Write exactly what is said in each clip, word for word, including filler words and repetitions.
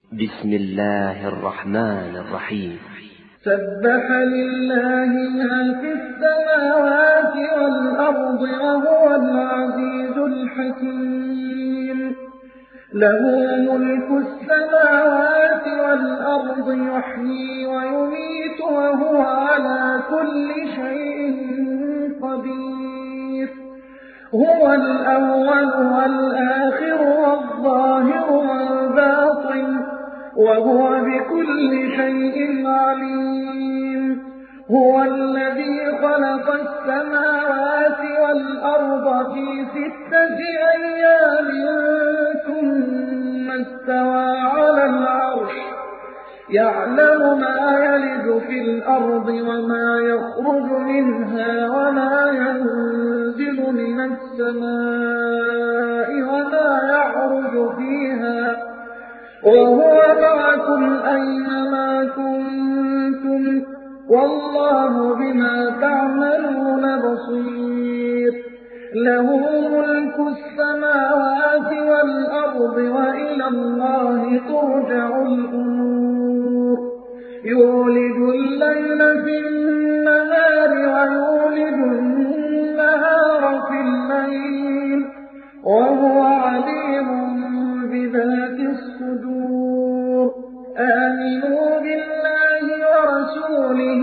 بسم الله الرحمن الرحيم. سبح لله ما في السماوات والأرض وهو العزيز الحكيم. له ملك السماوات والأرض يحيي ويميت وهو على كل شيء قدير. هو الأول والآخر والظاهر والباطن وهو بكل شيء عليم. هو الذي خلق السماوات والأرض في ستة أيام ثم استوى على العرش يعلم ما يلج في الأرض وما يخرج منها وما ينزل من السماء وما يعرج فيها وهو معكم أينما كنتم والله بما تعملون بصير. له ملك السماوات والأرض وإلى الله ترجع الأمور. يولد الليل في النهار ويولد النهار في الليل وهو عليم بذات الصدور. آمنوا بالله ورسوله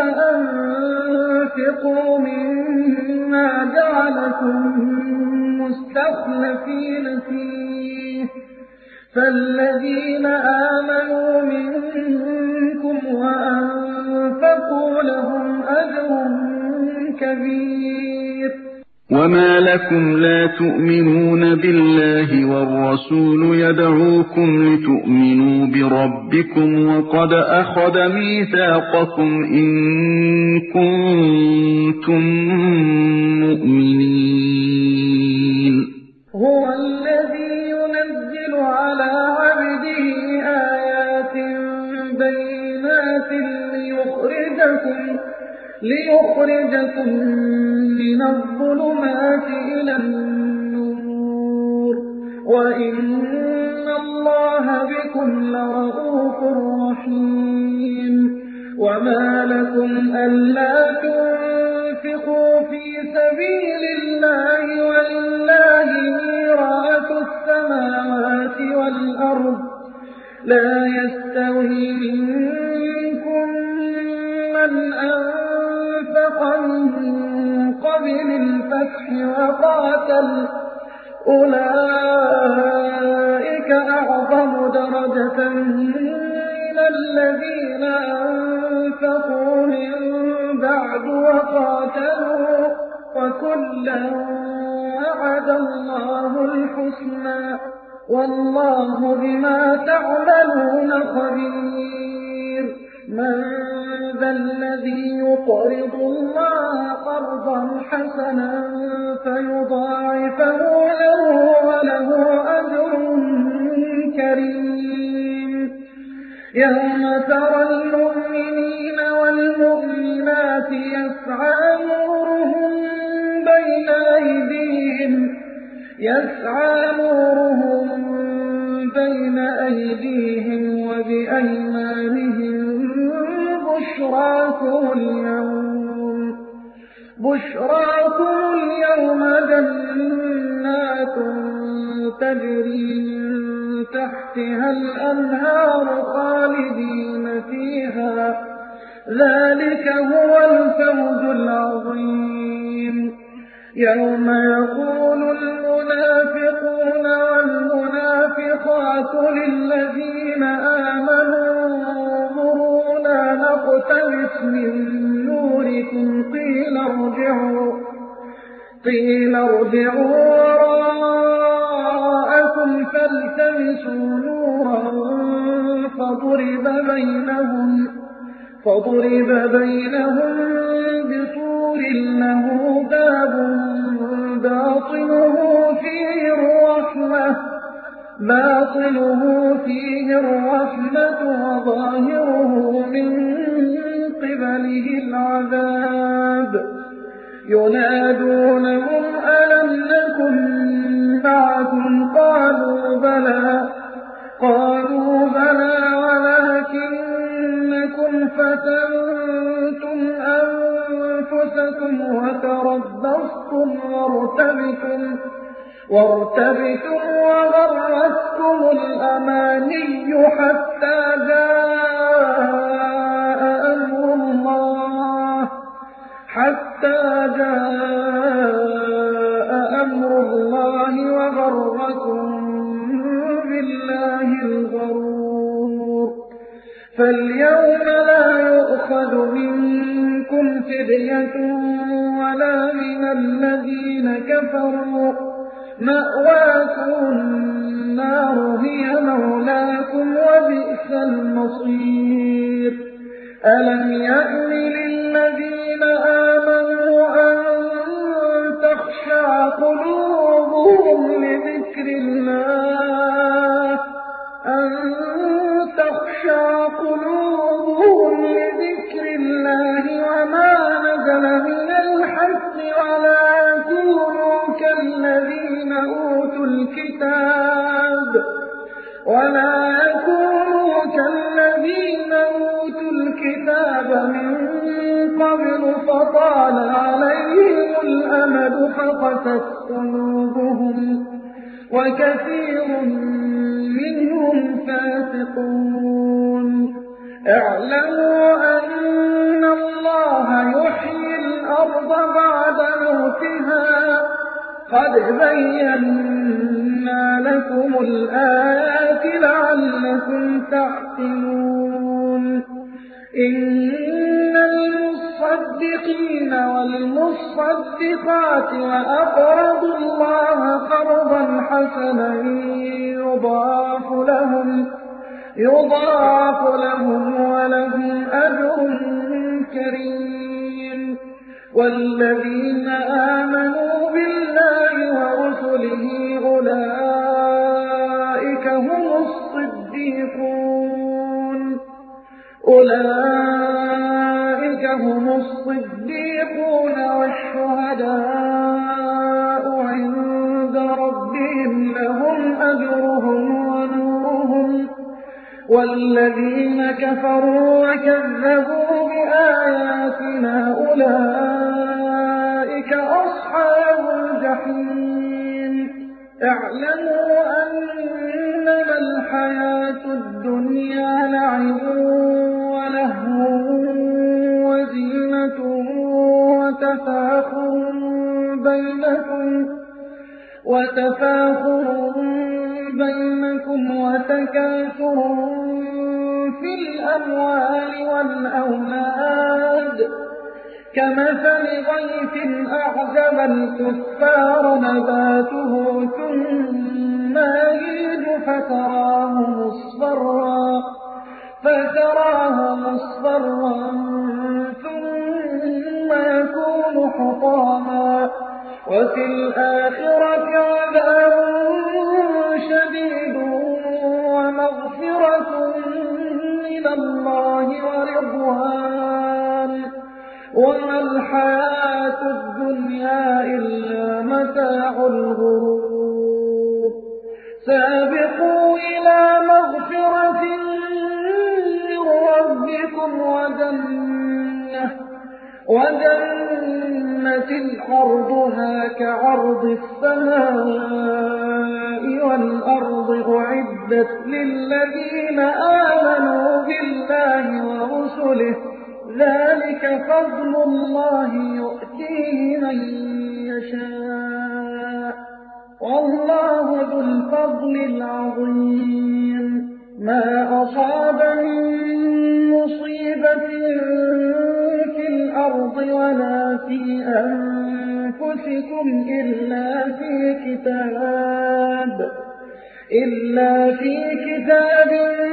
وأنفقوا مما جعلكم مستخلفين فيه فالذين آمنوا منكم وأنفقوا لهم أجر كبير. وما لكم لا تؤمنون بالله والرسول يدعوكم لتؤمنوا بربكم وقد أخذ ميثاقكم إن كنتم مؤمنين. هو الذي ينزل على عبده آيات بينات ليخرجكم ليخرجكم من الظلمات إلى النور وإن الله بكم لرءوف رحيم. وما لكم ألا تنفقوا في سبيل الله ولله ميراث السماوات والأرض لا يستوي منكم من أنفق من قبل الفتح وقاتل أولئك أعظم درجة من الذين أنفقوا من بعد وقاتلوا وكلا وعد الله الحسنى والله بما تعملون خبير. من ذا الذي يقرض الله قرضا حسنا فيضاعفه له وله أجر كريم. يوم ترى المؤمنين والمؤمنات يسعى نورهم بين أيديهم يسعى نورهم بين أيديهم وبأيمانهم بشراكم اليوم بشراكم اليوم جنات تجري من تحتها الأنهار خالدين فيها ذلك هو الفوز العظيم. يوم يقول المنافقون والمنافقات للذين آمنوا انظرونا نقتبس من نوركم قيل ارجعوا قيل ارجعوا وراءكم فالتمسوا نورا فضرب بينهم فضرب بينهم بسور له باب باطنه فيه الرحمة باطنه فيه الرحمة وظاهره من قبله العذاب. ينادونهم ألم نكن معكم قالوا بلى قالوا بلى بينكم وتربصتم وارتبتم وارتبتم وغرتكم الأماني حتى جاء أمر الله حتى جاء أمر الله وغركم بالله الغرور. فاليوم لا يؤخذ منكم فدية ولا من الذين كفروا مأواكم النار هي مولاكم وبئس المصير. ألم يأن للذين آمنوا أن تخشع قلوبهم لذكر الله أن تخشع قلوبهم لذكر الله وما نزل من الحق ولا يكونوا كالذين أوتوا الكتاب ولا يكونوا كالذين أوتوا الكتاب من قبل فطال عليهم الأمد فقست قلوبهم وكثير منهم فاسقون. اعلموا أن الله يحيي الأرض بعد موتها قد بينا لكم الآيات لعلكم تعقلون. إن المصدقين والمصدقات وأقرضوا الله قرضا حسنا يضاعف لهم يضاعف لهم ولهم أجر كريم. والذين آمنوا بالله ورسله أولئك هم الصديقون أولئك هم الصديقون والشهداء عند ربهم لهم أجرهم ونورهم. والذين كفروا وكذبوا بآياتنا أولئك أصحاب الجحيم. اعلموا أنما الحياة الدنيا لعب ولهو وزينة وتفاخر بينكم وتفاخر بينكم وتكاثر في الأموال والأولاد كمثل غيث أعجب الكفار نباته ثم يهيج فتراه مصفرا فتراه مصفرا ثم يكون حطاما وفي الآخرة عذاب شديد ومغفرة من الله ورضوان وما الحياة الدنيا إلا متاع الغرور. سابقوا إلى مغفرة من ربكم وجنة وجنة عرضها كعرض السماء والأرض أعدت للذين آمنوا بالله ورسله ذلك فضل الله يؤتيه من يشاء والله ذو الفضل العظيم. ما أصاب من مصيبة في الأرض ولا في أنفسكم إلا في كتاب إلا في كتاب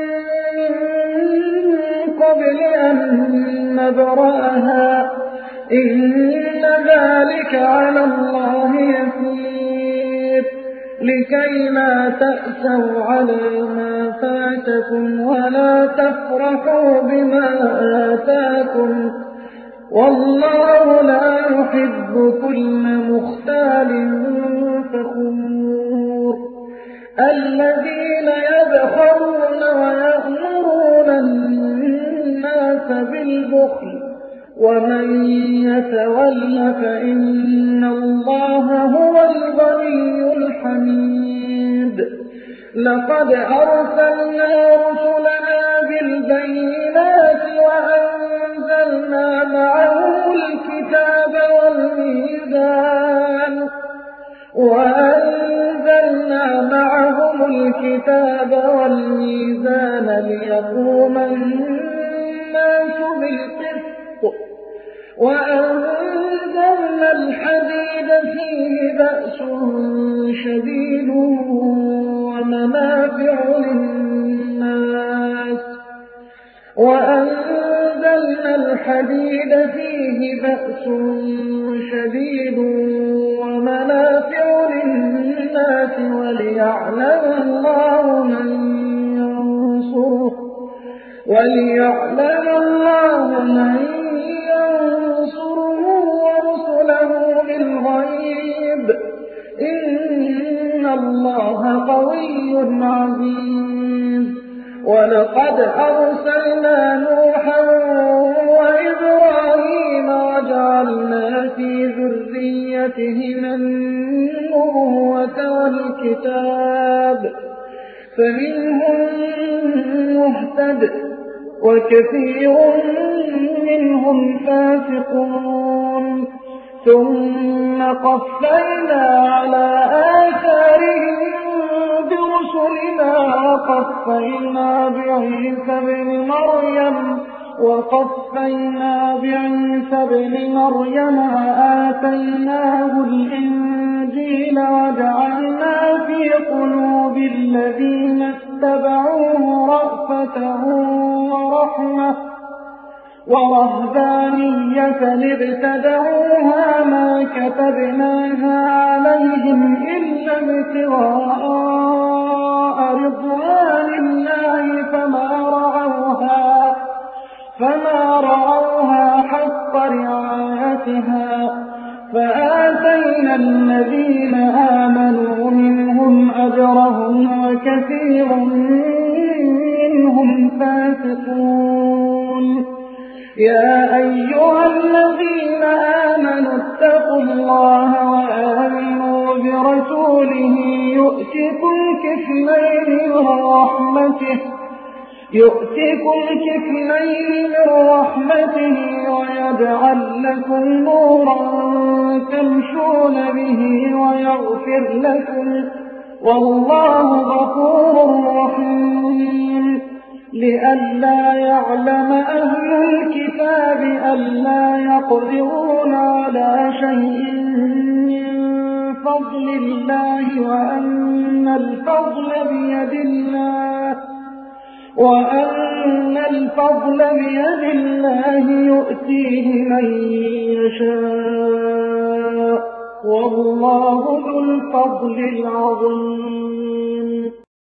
قبل أن نبرأها إن ذلك على الله يسير. لكي لا تأسوا على ما فاتكم ولا تفرحوا بما آتاكم والله لا يحب كل مختال فخور. الذين يبخلون ويأمرون الناس بالبخل ومن يتول فإن الله هو الغني الحميد لقد أرسلنا رسلنا بالبينات وأنزلنا معهم الكتاب والميزان وأنزلنا معهم الكتاب والميزان ليقوم الناس بالقسط وأنزلنا الحديد فيه بأس شديد ومنافع للناس وأنزلنا الحديد فيه بأس شديد ومنافع للناس وليعلم الله من ينصره وليعلم الله من ينصره ورسله بالغيب إن الله قوي عزيز ولقد أرسلنا نوحا وإبراهيم وجعلنا في ذريتهما النبوة والكتاب فمنهم مهتد وكثير منهم فاسقون ثم قفينا على آثارهم برسلنا وقفينا بعيسى بن مريم وقفينا بعيسى بن مريم وآتيناه الإنجيل وجعلنا في قلوب الذين اتبعوه رأفة ورحمة ورهبانية ابتدعوها ما كتبناها عليهم إلا ابتغاء رضوان الله فما رعوها فما رعوها حق رعايتها فآتينا الذين آمنوا منهم أجرهم وكثير منهم فاسقون يا أيها الذين آمنوا اتقوا الله وآمنوا برسوله يؤتكم كفلين من رحمته يؤتكم كفلين من رحمته ويجعل لكم نورا تمشون به ويغفر لكم والله غفور رحيم لئلا يعلم أهل الكتاب ألا يقدرون على شيء من فضل الله وأن الفضل بيد الله وأن الفضل بيد الله يؤتيه من يشاء والله ذو الفضل العظيم